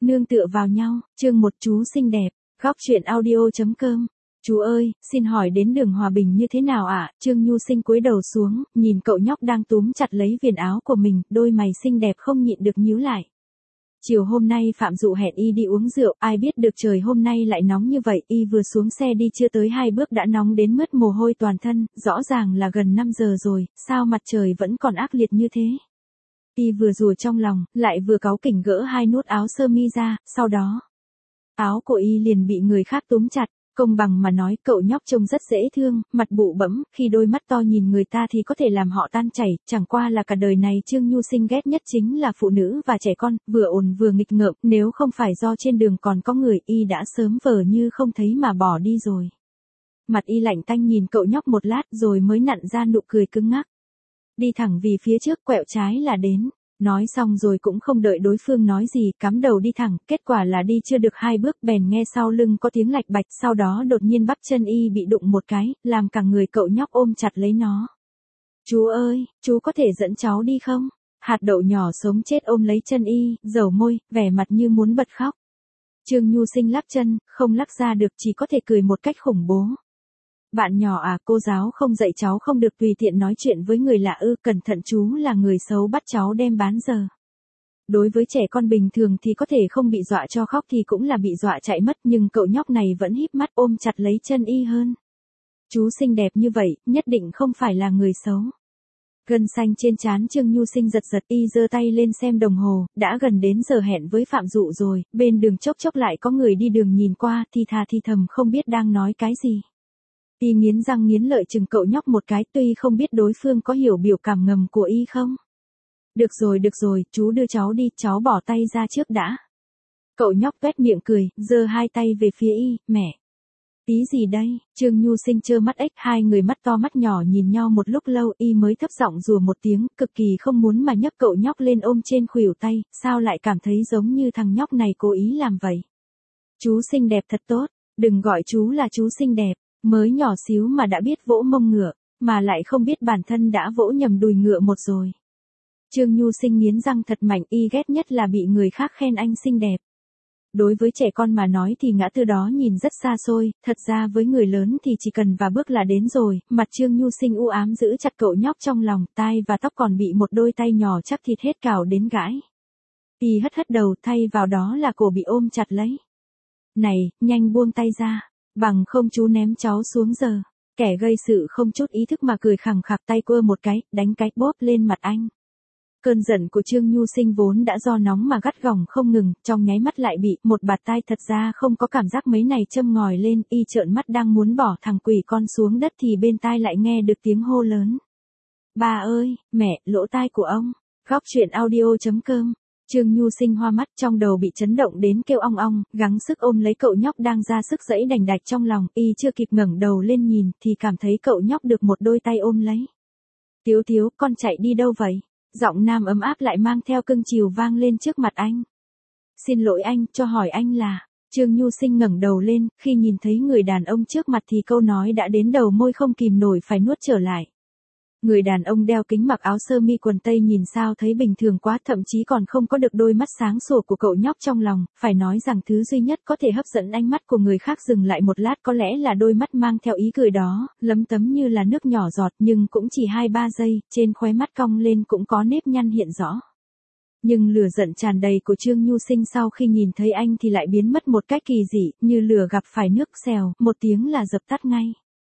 nương tựa vào nhau, chương 1 chú xinh đẹp, góc truyện audio.com. Chú ơi, xin hỏi đến đường Hòa Bình như thế nào ạ? Trương Nhu Sinh cúi đầu xuống, nhìn cậu nhóc đang túm chặt lấy viền áo của mình, đôi mày xinh đẹp không nhịn được nhíu lại. Chiều hôm nay Phạm Dụ hẹn y đi uống rượu, ai biết được trời hôm nay lại nóng như vậy, y vừa xuống xe đi chưa tới 2 bước đã nóng đến mướt mồ hôi toàn thân, rõ ràng là gần 5 giờ rồi, sao mặt trời vẫn còn ác liệt như thế? Y vừa rủa trong lòng, lại vừa cáu kỉnh gỡ 2 nút áo sơ mi ra, sau đó, áo của y liền bị người khác túm chặt. Công bằng mà nói, cậu nhóc trông rất dễ thương, mặt bụ bẫm, khi đôi mắt to nhìn người ta thì có thể làm họ tan chảy, chẳng qua là cả đời này Trương Nhu Sinh ghét nhất chính là phụ nữ và trẻ con, vừa ồn vừa nghịch ngợm, nếu không phải do trên đường còn có người, y đã sớm vờ như không thấy mà bỏ đi rồi. Mặt y lạnh tanh nhìn cậu nhóc một lát rồi mới nặn ra nụ cười cứng ngắc. Đi thẳng vì phía trước, quẹo trái là đến. Nói xong rồi cũng không đợi đối phương nói gì, cắm đầu đi thẳng, kết quả là đi chưa được 2 bước bèn nghe sau lưng có tiếng lạch bạch, sau đó đột nhiên bắp chân y bị đụng một cái, làm cả người cậu nhóc ôm chặt lấy nó. Chú ơi, chú có thể dẫn cháu đi không? Hạt đậu nhỏ sống chết ôm lấy chân y, dầu môi, vẻ mặt như muốn bật khóc. Trương Nhu Sinh lắc chân, không lắc ra được, chỉ có thể cười một cách khủng bố. Bạn nhỏ à, cô giáo không dạy cháu không được tùy tiện nói chuyện với người lạ ư, cẩn thận chú là người xấu bắt cháu đem bán giờ. Đối với trẻ con bình thường thì có thể không bị dọa cho khóc thì cũng là bị dọa chạy mất, nhưng cậu nhóc này vẫn híp mắt ôm chặt lấy chân y hơn. Chú xinh đẹp như vậy, nhất định không phải là người xấu. Gân xanh trên trán Trương Nhu Sinh giật giật, y giơ tay lên xem đồng hồ, đã gần đến giờ hẹn với Phạm Dụ rồi, bên đường chốc chốc lại có người đi đường nhìn qua, thì thà thì thầm không biết đang nói cái gì. Y nghiến răng nghiến lợi chừng cậu nhóc một cái, tuy không biết đối phương có hiểu biểu cảm ngầm của y không. Được rồi, chú đưa cháu đi, cháu bỏ tay ra trước đã. Cậu nhóc tuét miệng cười, giơ 2 tay về phía y, mẹ. Tí gì đây? Trương Nhu Sinh trơ mắt ếch, hai người mắt to mắt nhỏ nhìn nhau một lúc lâu, y mới thấp giọng rủa một tiếng, cực kỳ không muốn mà nhấc cậu nhóc lên ôm trên khuỷu tay, sao lại cảm thấy giống như thằng nhóc này cố ý làm vậy. Chú xinh đẹp thật tốt, đừng gọi chú là chú xinh đẹp. Mới nhỏ xíu mà đã biết vỗ mông ngựa, mà lại không biết bản thân đã vỗ nhầm đùi ngựa một rồi. Trương Nhu Sinh nghiến răng thật mạnh, y ghét nhất là bị người khác khen anh xinh đẹp. Đối với trẻ con mà nói thì ngã tư đó nhìn rất xa xôi, thật ra với người lớn thì chỉ cần vài bước là đến rồi. Mặt Trương Nhu Sinh u ám giữ chặt cậu nhóc trong lòng, tai và tóc còn bị một đôi tay nhỏ chắc thịt hết cào đến gãi. Y hất đầu, thay vào đó là cổ bị ôm chặt lấy. Này, nhanh buông tay ra. Bằng không chú ném cháu xuống giờ. Kẻ gây sự không chút ý thức mà cười khẳng khặc, tay quơ một cái, đánh cái bóp lên mặt anh. Cơn giận của Trương Nhu Sinh vốn đã do nóng mà gắt gỏng không ngừng, trong nháy mắt lại bị một bạt tai thật ra không có cảm giác mấy này châm ngòi lên, y trợn mắt đang muốn bỏ thằng quỷ con xuống đất thì bên tai lại nghe được tiếng hô lớn. Bà ơi, mẹ, lỗ tai của ông. Góc truyện audio.com. Trương Nhu Sinh hoa mắt, trong đầu bị chấn động đến kêu ong ong, gắng sức ôm lấy cậu nhóc đang ra sức giãy đành đạch trong lòng, y chưa kịp ngẩng đầu lên nhìn thì cảm thấy cậu nhóc được một đôi tay ôm lấy. Tiếu Tiếu, con chạy đi đâu vậy? Giọng nam ấm áp lại mang theo cưng chiều vang lên trước mặt anh. Xin lỗi anh, cho hỏi anh là. Trương Nhu Sinh ngẩng đầu lên, khi nhìn thấy người đàn ông trước mặt thì câu nói đã đến đầu môi không kìm nổi phải nuốt trở lại. Người đàn ông đeo kính mặc áo sơ mi quần tây nhìn sao thấy bình thường quá, thậm chí còn không có được đôi mắt sáng sủa của cậu nhóc trong lòng, phải nói rằng thứ duy nhất có thể hấp dẫn ánh mắt của người khác dừng lại một lát có lẽ là đôi mắt mang theo ý cười đó, lấm tấm như là nước nhỏ giọt nhưng cũng chỉ 2-3 giây, trên khóe mắt cong lên cũng có nếp nhăn hiện rõ. Nhưng lửa giận tràn đầy của Trương Nhu Sinh sau khi nhìn thấy anh thì lại biến mất một cách kỳ dị, như lửa gặp phải nước xèo, một tiếng là dập tắt ngay.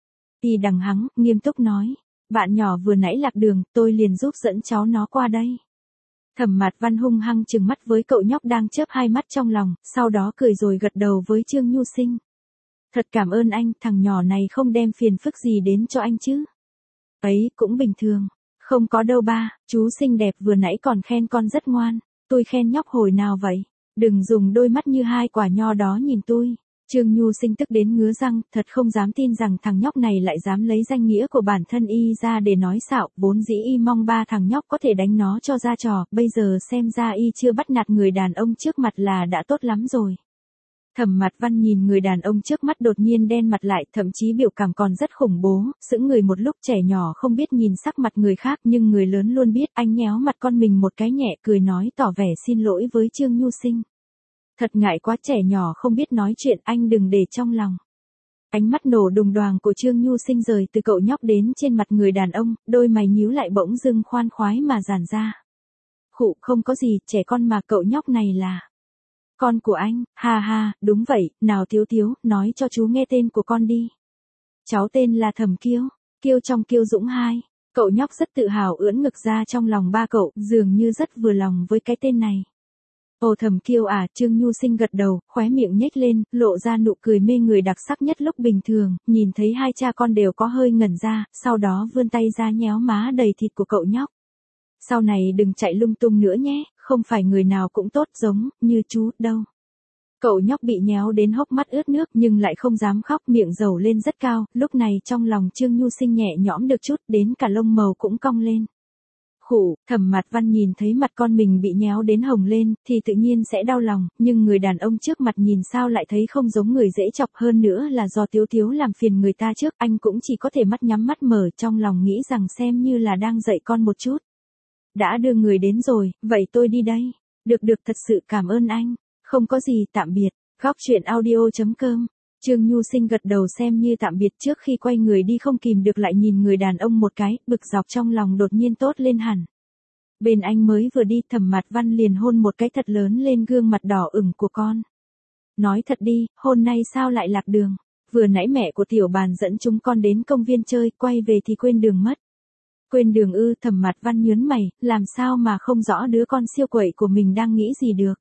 Y đằng hắng, nghiêm túc nói. Bạn nhỏ vừa nãy lạc đường, tôi liền giúp dẫn cháu nó qua đây. Thẩm Mạt Văn hung hăng trừng mắt với cậu nhóc đang chớp 2 mắt trong lòng, sau đó cười rồi gật đầu với Trương Nhu Sinh. Thật cảm ơn anh, thằng nhỏ này không đem phiền phức gì đến cho anh chứ. Ấy, cũng bình thường. Không có đâu ba, chú xinh đẹp vừa nãy còn khen con rất ngoan. Tôi khen nhóc hồi nào vậy? Đừng dùng đôi mắt như 2 quả nho đó nhìn tôi. Trương Nhu Sinh tức đến ngứa răng, thật không dám tin rằng thằng nhóc này lại dám lấy danh nghĩa của bản thân y ra để nói xạo, vốn dĩ y mong ba thằng nhóc có thể đánh nó cho ra trò, bây giờ xem ra y chưa bắt nạt người đàn ông trước mặt là đã tốt lắm rồi. Thẩm Mạt Văn nhìn người đàn ông trước mắt đột nhiên đen mặt lại, thậm chí biểu cảm còn rất khủng bố, sững người một lúc. Trẻ nhỏ không biết nhìn sắc mặt người khác nhưng người lớn luôn biết. Anh nhéo mặt con mình một cái nhẹ, cười nói tỏ vẻ xin lỗi với Trương Nhu Sinh. Thật ngại quá, trẻ nhỏ không biết nói chuyện, anh đừng để trong lòng. Ánh mắt nổ đùng đoàng của Trương Nhu Sinh rời từ cậu nhóc đến trên mặt người đàn ông, đôi mày nhíu lại bỗng dưng khoan khoái mà giãn ra. Khụ, không có gì, trẻ con mà, cậu nhóc này là con của anh. Ha ha, đúng vậy, nào Thiếu Thiếu, nói cho chú nghe tên của con đi. Cháu tên là Thẩm Kiêu, Kiêu trong Kiêu Dũng 2. Cậu nhóc rất tự hào ưỡn ngực ra trong lòng ba cậu, dường như rất vừa lòng với cái tên này. Ồ, Thẩm Kiêu à, Trương Nhu Sinh gật đầu, khóe miệng nhếch lên, lộ ra nụ cười mê người đặc sắc nhất lúc bình thường, nhìn thấy hai cha con đều có hơi ngẩn ra, sau đó vươn tay ra nhéo má đầy thịt của cậu nhóc. Sau này đừng chạy lung tung nữa nhé, không phải người nào cũng tốt giống như chú đâu. Cậu nhóc bị nhéo đến hốc mắt ướt nước nhưng lại không dám khóc, miệng dầu lên rất cao, lúc này trong lòng Trương Nhu Sinh nhẹ nhõm được chút, đến cả lông màu cũng cong lên. Khụ, Thẩm Mạt Văn nhìn thấy mặt con mình bị nhéo đến hồng lên, thì tự nhiên sẽ đau lòng, nhưng người đàn ông trước mặt nhìn sao lại thấy không giống người dễ chọc, hơn nữa là do Thiếu Thiếu làm phiền người ta trước, anh cũng chỉ có thể mắt nhắm mắt mở, trong lòng nghĩ rằng xem như là đang dạy con một chút. Đã đưa người đến rồi, vậy tôi đi đây. Được, thật sự cảm ơn anh. Không có gì, tạm biệt. Góc chuyện audio.com. Trương Nhu Sinh gật đầu xem như tạm biệt trước khi quay người đi, không kìm được lại nhìn người đàn ông một cái, bực dọc trong lòng đột nhiên tốt lên hẳn. Bên anh mới vừa đi, Thẩm Mạt Văn liền hôn một cái thật lớn lên gương mặt đỏ ửng của con. Nói thật đi, hôm nay sao lại lạc đường? Vừa nãy mẹ của Tiểu Bàn dẫn chúng con đến công viên chơi, quay về thì quên đường mất. Quên đường ư? Thẩm Mạt Văn nhớn mày, làm sao mà không rõ đứa con siêu quậy của mình đang nghĩ gì được.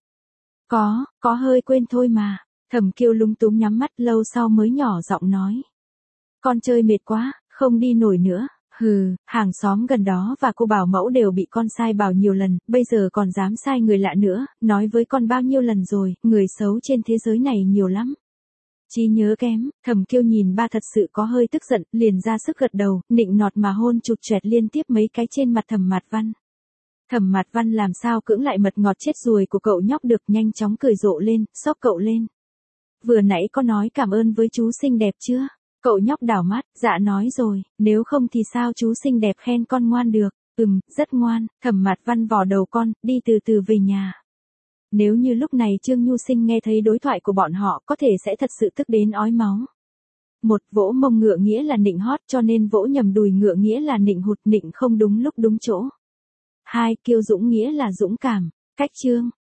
Có hơi quên thôi mà. Thẩm Kiêu lúng túng nhắm mắt, lâu sau mới nhỏ giọng nói. Con chơi mệt quá, không đi nổi nữa. Hừ, hàng xóm gần đó và cô bảo mẫu đều bị con sai bảo nhiều lần, bây giờ còn dám sai người lạ nữa, nói với con bao nhiêu lần rồi, người xấu trên thế giới này nhiều lắm. Trí nhớ kém, Thẩm Kiêu nhìn ba thật sự có hơi tức giận, liền ra sức gật đầu, nịnh nọt mà hôn chụt choẹt liên tiếp mấy cái trên mặt Thẩm Mạt Văn. Thẩm Mạt Văn làm sao cưỡng lại mật ngọt chết ruồi của cậu nhóc được, nhanh chóng cười rộ lên, xốc cậu lên. Vừa nãy có nói cảm ơn với chú xinh đẹp chưa? Cậu nhóc đảo mắt, dạ nói rồi, nếu không thì sao chú xinh đẹp khen con ngoan được? Rất ngoan. Thẩm Mạt Văn vò đầu con, đi từ từ về nhà. Nếu như lúc này Trương Nhu Sinh nghe thấy đối thoại của bọn họ, có thể sẽ thật sự tức đến ói máu. Một, vỗ mông ngựa nghĩa là nịnh hót, cho nên vỗ nhầm đùi ngựa nghĩa là nịnh hụt, nịnh không đúng lúc đúng chỗ. 2, kiêu dũng nghĩa là dũng cảm. Cách chương